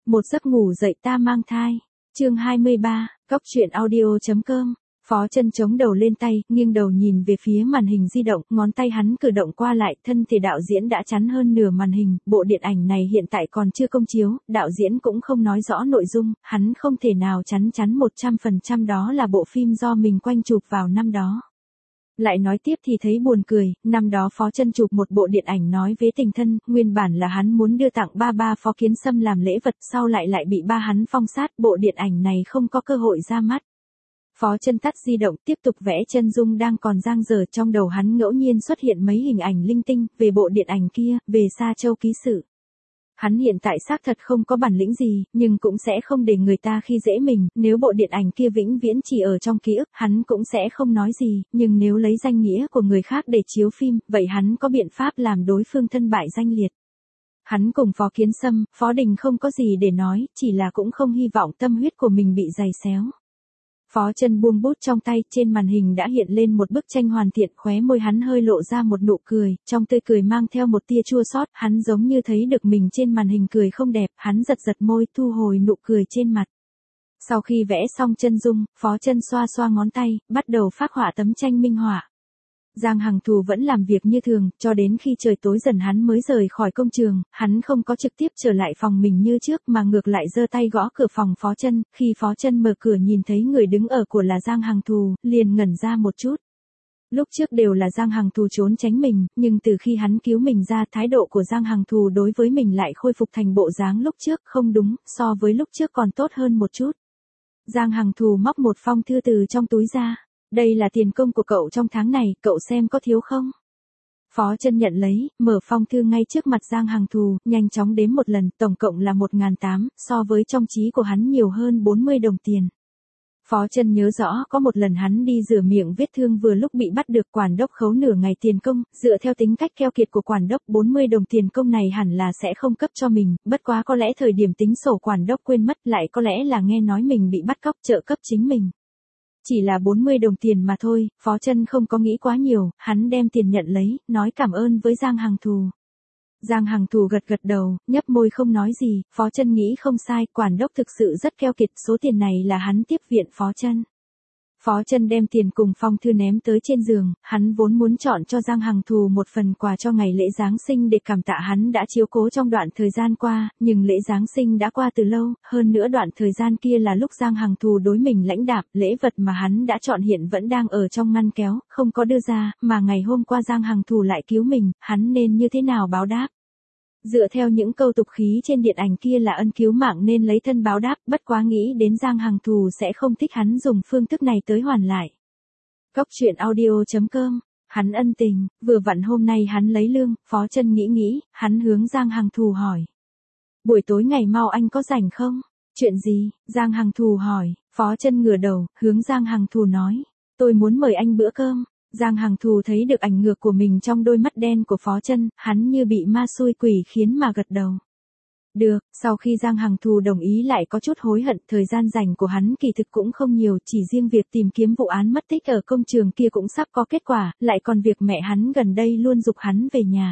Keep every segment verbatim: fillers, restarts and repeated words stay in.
Một giấc ngủ dậy ta mang thai. Chương hai mươi ba, Góc truyện audio.com. Phó Chân chống đầu lên tay, nghiêng đầu nhìn về phía màn hình di động, ngón tay hắn cử động qua lại, thân thể đạo diễn đã chắn hơn nửa màn hình, bộ điện ảnh này hiện tại còn chưa công chiếu, đạo diễn cũng không nói rõ nội dung, hắn không thể nào chắn chắn một trăm phần trăm đó là bộ phim do mình quanh chụp vào năm đó. Lại nói tiếp thì thấy buồn cười, năm đó Phó Chân chụp một bộ điện ảnh nói về tình thân, nguyên bản là hắn muốn đưa tặng ba ba Phó Kiến Sâm làm lễ vật, sau lại lại bị ba hắn phong sát, bộ điện ảnh này không có cơ hội ra mắt. Phó Chân tắt di động, tiếp tục vẽ chân dung đang còn dang dở, trong đầu hắn ngẫu nhiên xuất hiện mấy hình ảnh linh tinh, về bộ điện ảnh kia, về Sa Châu ký sự. Hắn hiện tại xác thật không có bản lĩnh gì, nhưng cũng sẽ không để người ta khi dễ mình, nếu bộ điện ảnh kia vĩnh viễn chỉ ở trong ký ức, hắn cũng sẽ không nói gì, nhưng nếu lấy danh nghĩa của người khác để chiếu phim, vậy hắn có biện pháp làm đối phương thân bại danh liệt. Hắn cùng Phó Kiến Sâm, Phó Đình không có gì để nói, chỉ là cũng không hy vọng tâm huyết của mình bị giày xéo. Phó Chân buông bút trong tay, trên màn hình đã hiện lên một bức tranh hoàn thiện, khóe môi hắn hơi lộ ra một nụ cười, trong tươi cười mang theo một tia chua xót, hắn giống như thấy được mình trên màn hình cười không đẹp, hắn giật giật môi, thu hồi nụ cười trên mặt. Sau khi vẽ xong chân dung, Phó Chân xoa xoa ngón tay, bắt đầu phác họa tấm tranh minh họa. Giang Hằng Thù vẫn làm việc như thường, cho đến khi trời tối dần hắn mới rời khỏi công trường, hắn không có trực tiếp trở lại phòng mình như trước mà ngược lại giơ tay gõ cửa phòng Phó Chân, khi Phó Chân mở cửa nhìn thấy người đứng ở của là Giang Hằng Thù, liền ngẩn ra một chút. Lúc trước đều là Giang Hằng Thù trốn tránh mình, nhưng từ khi hắn cứu mình ra, thái độ của Giang Hằng Thù đối với mình lại khôi phục thành bộ dáng lúc trước, không đúng, so với lúc trước còn tốt hơn một chút. Giang Hằng Thù móc một phong thư từ trong túi ra. Đây là tiền công của cậu trong tháng này, cậu xem có thiếu không? Phó Chân nhận lấy, mở phong thư ngay trước mặt Giang Hằng Thù, nhanh chóng đếm một lần, tổng cộng là một nghìn tám trăm, so với trong trí của hắn nhiều hơn bốn mươi đồng tiền. Phó Chân nhớ rõ có một lần hắn đi rửa miệng vết thương vừa lúc bị bắt được, quản đốc khấu nửa ngày tiền công, dựa theo tính cách keo kiệt của quản đốc, bốn mươi đồng tiền công này hẳn là sẽ không cấp cho mình, bất quá có lẽ thời điểm tính sổ quản đốc quên mất, lại có lẽ là nghe nói mình bị bắt cóc trợ cấp chính mình. Chỉ là bốn mươi đồng tiền mà thôi, Phó Chân không có nghĩ quá nhiều, hắn đem tiền nhận lấy, nói cảm ơn với Giang Hằng Thù. Giang Hằng Thù gật gật đầu, nhấp môi không nói gì, Phó Chân nghĩ không sai, quản đốc thực sự rất keo kiệt, số tiền này là hắn tiếp viện Phó Chân. Phó Chân đem tiền cùng phong thư ném tới trên giường, hắn vốn muốn chọn cho Giang Hằng Thù một phần quà cho ngày lễ Giáng sinh để cảm tạ hắn đã chiếu cố trong đoạn thời gian qua, nhưng lễ Giáng sinh đã qua từ lâu, hơn nữa đoạn thời gian kia là lúc Giang Hằng Thù đối mình lãnh đạm, lễ vật mà hắn đã chọn hiện vẫn đang ở trong ngăn kéo, không có đưa ra, mà ngày hôm qua Giang Hằng Thù lại cứu mình, hắn nên như thế nào báo đáp? Dựa theo những câu tục khí trên điện ảnh kia là ân cứu mạng nên lấy thân báo đáp, bất quá nghĩ đến Giang Hằng Thù sẽ không thích hắn dùng phương thức này tới hoàn lại. Góc truyện audio.com, hắn ân tình, vừa vặn hôm nay hắn lấy lương, Phó Chân nghĩ nghĩ, hắn hướng Giang Hằng Thù hỏi. Buổi tối ngày mau anh có rảnh không? Chuyện gì? Giang Hằng Thù hỏi, Phó Chân ngửa đầu, hướng Giang Hằng Thù nói, tôi muốn mời anh bữa cơm. Giang Hằng Thù thấy được ảnh ngược của mình trong đôi mắt đen của Phó Chân, hắn như bị ma xui quỷ khiến mà gật đầu. Được, sau khi Giang Hằng Thù đồng ý lại có chút hối hận, thời gian rảnh của hắn kỳ thực cũng không nhiều, chỉ riêng việc tìm kiếm vụ án mất tích ở công trường kia cũng sắp có kết quả, lại còn việc mẹ hắn gần đây luôn giục hắn về nhà.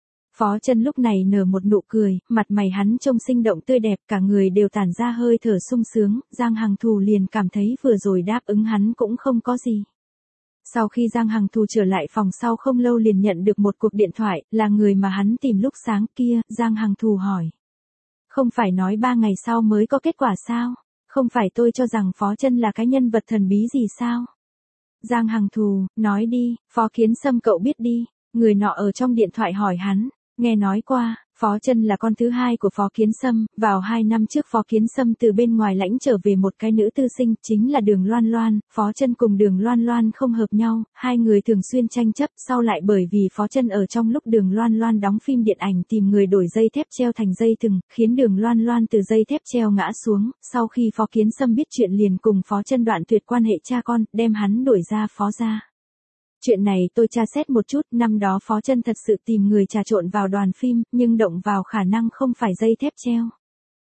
Phó Chân lúc này nở một nụ cười, mặt mày hắn trông sinh động tươi đẹp, cả người đều tản ra hơi thở sung sướng, Giang Hằng Thù liền cảm thấy vừa rồi đáp ứng hắn cũng không có gì. Sau khi Giang Hằng Thù trở lại phòng sau không lâu liền nhận được một cuộc điện thoại, là người mà hắn tìm lúc sáng kia, Giang Hằng Thù hỏi. Không phải nói ba ngày sau mới có kết quả sao? Không phải tôi cho rằng Phó Chân là cái nhân vật thần bí gì sao? Giang Hằng Thù, nói đi, Phó Kiến Sâm cậu biết đi, người nọ ở trong điện thoại hỏi hắn, nghe nói qua. Phó Chân là con thứ hai của Phó Kiến Sâm, vào hai năm trước Phó Kiến Sâm từ bên ngoài lãnh trở về một cái nữ tư sinh, chính là Đường Loan Loan, Phó Chân cùng Đường Loan Loan không hợp nhau, hai người thường xuyên tranh chấp, sau lại bởi vì Phó Chân ở trong lúc Đường Loan Loan đóng phim điện ảnh tìm người đổi dây thép treo thành dây thừng, khiến Đường Loan Loan từ dây thép treo ngã xuống, sau khi Phó Kiến Sâm biết chuyện liền cùng Phó Chân đoạn tuyệt quan hệ cha con, đem hắn đuổi ra Phó gia. Chuyện này tôi tra xét một chút, năm đó Phó Chân thật sự tìm người trà trộn vào đoàn phim, nhưng động vào khả năng không phải dây thép treo.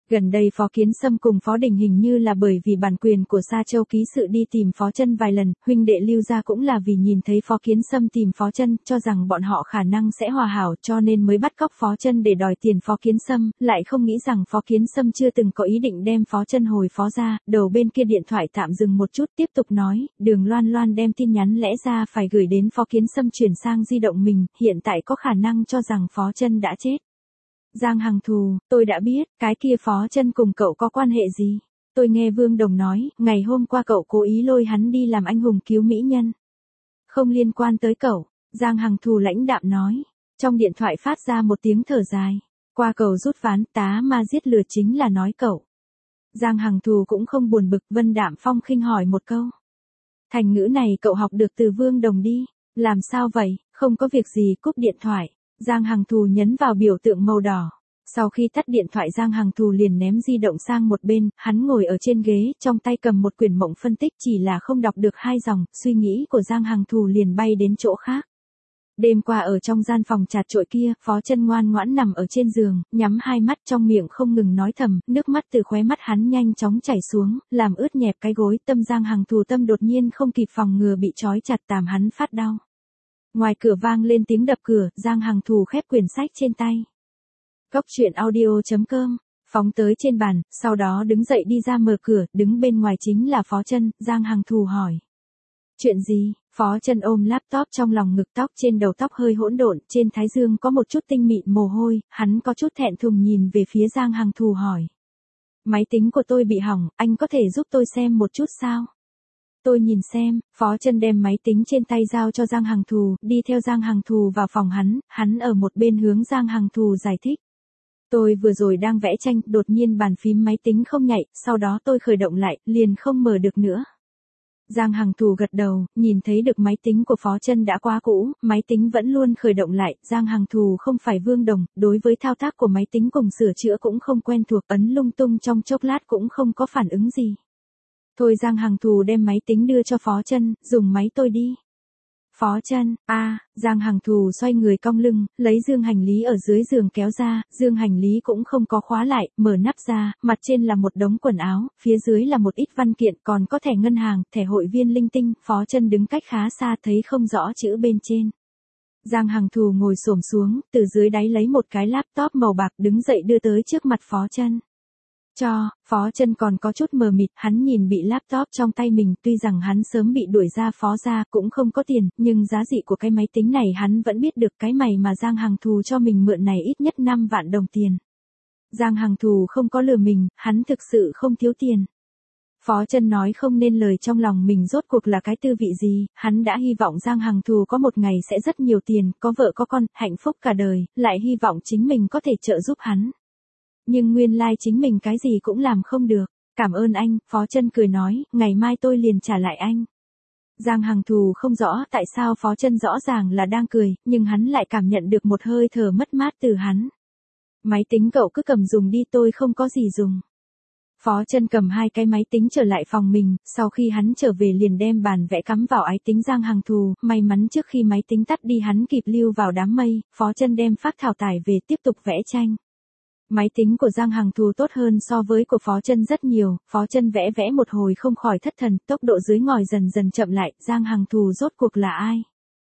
Gần đây Phó Kiến Sâm cùng Phó Đình hình như là bởi vì bản quyền của Sa Châu ký sự đi tìm Phó Chân vài lần, huynh đệ Lưu gia cũng là vì nhìn thấy Phó Kiến Sâm tìm Phó Chân, cho rằng bọn họ khả năng sẽ hòa hảo cho nên mới bắt cóc Phó Chân để đòi tiền Phó Kiến Sâm, lại không nghĩ rằng Phó Kiến Sâm chưa từng có ý định đem Phó Chân hồi Phó gia. Đầu bên kia điện thoại tạm dừng một chút tiếp tục nói, Đường Loan Loan đem tin nhắn lẽ ra phải gửi đến Phó Kiến Sâm chuyển sang di động mình, hiện tại có khả năng cho rằng Phó Chân đã chết. Giang Hằng Thù, tôi đã biết, cái kia Phó Chân cùng cậu có quan hệ gì? Tôi nghe Vương Đồng nói, ngày hôm qua cậu cố ý lôi hắn đi làm anh hùng cứu mỹ nhân. Không liên quan tới cậu, Giang Hằng Thù lãnh đạm nói. Trong điện thoại phát ra một tiếng thở dài. Qua cầu rút ván, tá ma giết lừa chính là nói cậu. Giang Hằng Thù cũng không buồn bực, Vân Đạm Phong khinh hỏi một câu. Thành ngữ này cậu học được từ Vương Đồng đi. Làm sao vậy, không có việc gì, cúp điện thoại. Giang Hằng Thù nhấn vào biểu tượng màu đỏ. Sau khi tắt điện thoại Giang Hằng Thù liền ném di động sang một bên, hắn ngồi ở trên ghế, trong tay cầm một quyển mộng phân tích, chỉ là không đọc được hai dòng, suy nghĩ của Giang Hằng Thù liền bay đến chỗ khác. Đêm qua ở trong gian phòng chạt chội kia, Phó Chân ngoan ngoãn nằm ở trên giường, nhắm hai mắt trong miệng không ngừng nói thầm, nước mắt từ khóe mắt hắn nhanh chóng chảy xuống, làm ướt nhẹp cái gối, tâm Giang Hằng Thù tâm đột nhiên không kịp phòng ngừa bị trói chặt tàm hắn phát đau. Ngoài cửa vang lên tiếng đập cửa, Giang Hằng Thù khép quyển sách trên tay. Góc truyện audio chấm com, phóng tới trên bàn, sau đó đứng dậy đi ra mở cửa, đứng bên ngoài chính là Phó Chân. Giang Hằng Thù hỏi. Chuyện gì? Phó Chân ôm laptop trong lòng ngực, tóc trên đầu tóc hơi hỗn độn, trên thái dương có một chút tinh mịn mồ hôi, hắn có chút thẹn thùng nhìn về phía Giang Hằng Thù hỏi. Máy tính của tôi bị hỏng, anh có thể giúp tôi xem một chút sao? Tôi nhìn xem, Phó Chân đem máy tính trên tay giao cho Giang Hằng Thù, đi theo Giang Hằng Thù vào phòng hắn, hắn ở một bên hướng Giang Hằng Thù giải thích. Tôi vừa rồi đang vẽ tranh, đột nhiên bàn phím máy tính không nhạy, sau đó tôi khởi động lại, liền không mở được nữa. Giang Hằng Thù gật đầu, nhìn thấy được máy tính của Phó Chân đã quá cũ, máy tính vẫn luôn khởi động lại, Giang Hằng Thù không phải Vương Đồng, đối với thao tác của máy tính cùng sửa chữa cũng không quen thuộc, ấn lung tung trong chốc lát cũng không có phản ứng gì. Thôi Giang Hằng Thù đem máy tính đưa cho Phó Chân, dùng máy tôi đi. Phó Chân, a, à, Giang Hằng Thù xoay người cong lưng, lấy dương hành lý ở dưới giường kéo ra, dương hành lý cũng không có khóa lại, mở nắp ra, mặt trên là một đống quần áo, phía dưới là một ít văn kiện, còn có thẻ ngân hàng, thẻ hội viên linh tinh, Phó Chân đứng cách khá xa thấy không rõ chữ bên trên. Giang Hằng Thù ngồi xổm xuống, từ dưới đáy lấy một cái laptop màu bạc đứng dậy đưa tới trước mặt Phó Chân. Cho, Phó Chân còn có chút mờ mịt, hắn nhìn bị laptop trong tay mình, tuy rằng hắn sớm bị đuổi ra Phó gia, cũng không có tiền, nhưng giá trị của cái máy tính này hắn vẫn biết được, cái mày mà Giang Hằng Thù cho mình mượn này ít nhất năm vạn đồng tiền. Giang Hằng Thù không có lừa mình, hắn thực sự không thiếu tiền. Phó Chân nói không nên lời trong lòng mình rốt cuộc là cái tư vị gì, hắn đã hy vọng Giang Hằng Thù có một ngày sẽ rất nhiều tiền, có vợ có con, hạnh phúc cả đời, lại hy vọng chính mình có thể trợ giúp hắn. Nhưng nguyên lai chính mình cái gì cũng làm không được. Cảm ơn anh, Phó Chân cười nói, ngày mai tôi liền trả lại anh. Giang Hằng Thù không rõ tại sao Phó Chân rõ ràng là đang cười, nhưng hắn lại cảm nhận được một hơi thở mất mát từ hắn. Máy tính cậu cứ cầm dùng đi, tôi không có gì dùng. Phó Chân cầm hai cái máy tính trở lại phòng mình, sau khi hắn trở về liền đem bàn vẽ cắm vào ái tính Giang Hằng Thù, may mắn trước khi máy tính tắt đi hắn kịp lưu vào đám mây, Phó Chân đem phác thảo tải về tiếp tục vẽ tranh. Máy tính của Giang Hằng Thù tốt hơn so với của Phó Chân rất nhiều, Phó Chân vẽ vẽ một hồi không khỏi thất thần, tốc độ dưới ngòi dần dần chậm lại, Giang Hằng Thù rốt cuộc là ai?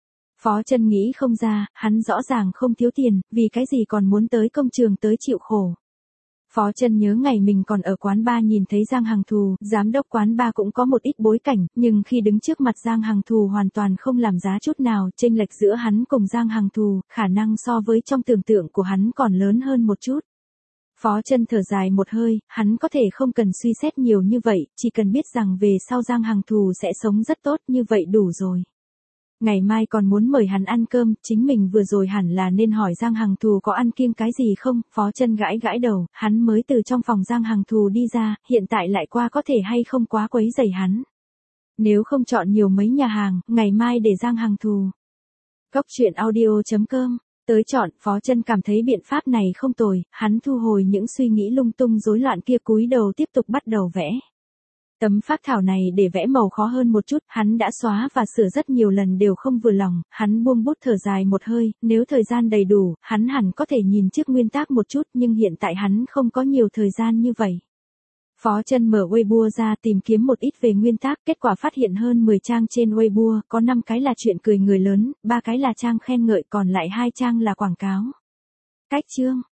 Phó Chân nghĩ không ra, hắn rõ ràng không thiếu tiền, vì cái gì còn muốn tới công trường tới chịu khổ. Phó Chân nhớ ngày mình còn ở quán bar nhìn thấy Giang Hằng Thù, giám đốc quán bar cũng có một ít bối cảnh, nhưng khi đứng trước mặt Giang Hằng Thù hoàn toàn không làm giá chút nào, chênh lệch giữa hắn cùng Giang Hằng Thù, khả năng so với trong tưởng tượng của hắn còn lớn hơn một chút. Phó Chân thở dài một hơi, hắn có thể không cần suy xét nhiều như vậy, chỉ cần biết rằng về sau Giang Hằng Thù sẽ sống rất tốt, như vậy đủ rồi. Ngày mai còn muốn mời hắn ăn cơm, chính mình vừa rồi hẳn là nên hỏi Giang Hằng Thù có ăn kiêng cái gì không, Phó Chân gãi gãi đầu, hắn mới từ trong phòng Giang Hằng Thù đi ra, hiện tại lại qua có thể hay không quá quấy rầy hắn. Nếu không chọn nhiều mấy nhà hàng, ngày mai để Giang Hằng Thù. Góc truyện audio chấm com tới chọn, Phó Chân cảm thấy biện pháp này không tồi, hắn thu hồi những suy nghĩ lung tung rối loạn kia, cúi đầu tiếp tục bắt đầu vẽ. Tấm phác thảo này để vẽ màu khó hơn một chút, hắn đã xóa và sửa rất nhiều lần đều không vừa lòng, hắn buông bút thở dài một hơi, nếu thời gian đầy đủ, hắn hẳn có thể nhìn trước nguyên tác một chút nhưng hiện tại hắn không có nhiều thời gian như vậy. Phó Chân mở Weibo ra tìm kiếm một ít về nguyên tác, kết quả phát hiện hơn mười trang trên Weibo, có năm cái là chuyện cười người lớn, ba cái là trang khen ngợi còn lại hai trang là quảng cáo. Cách chương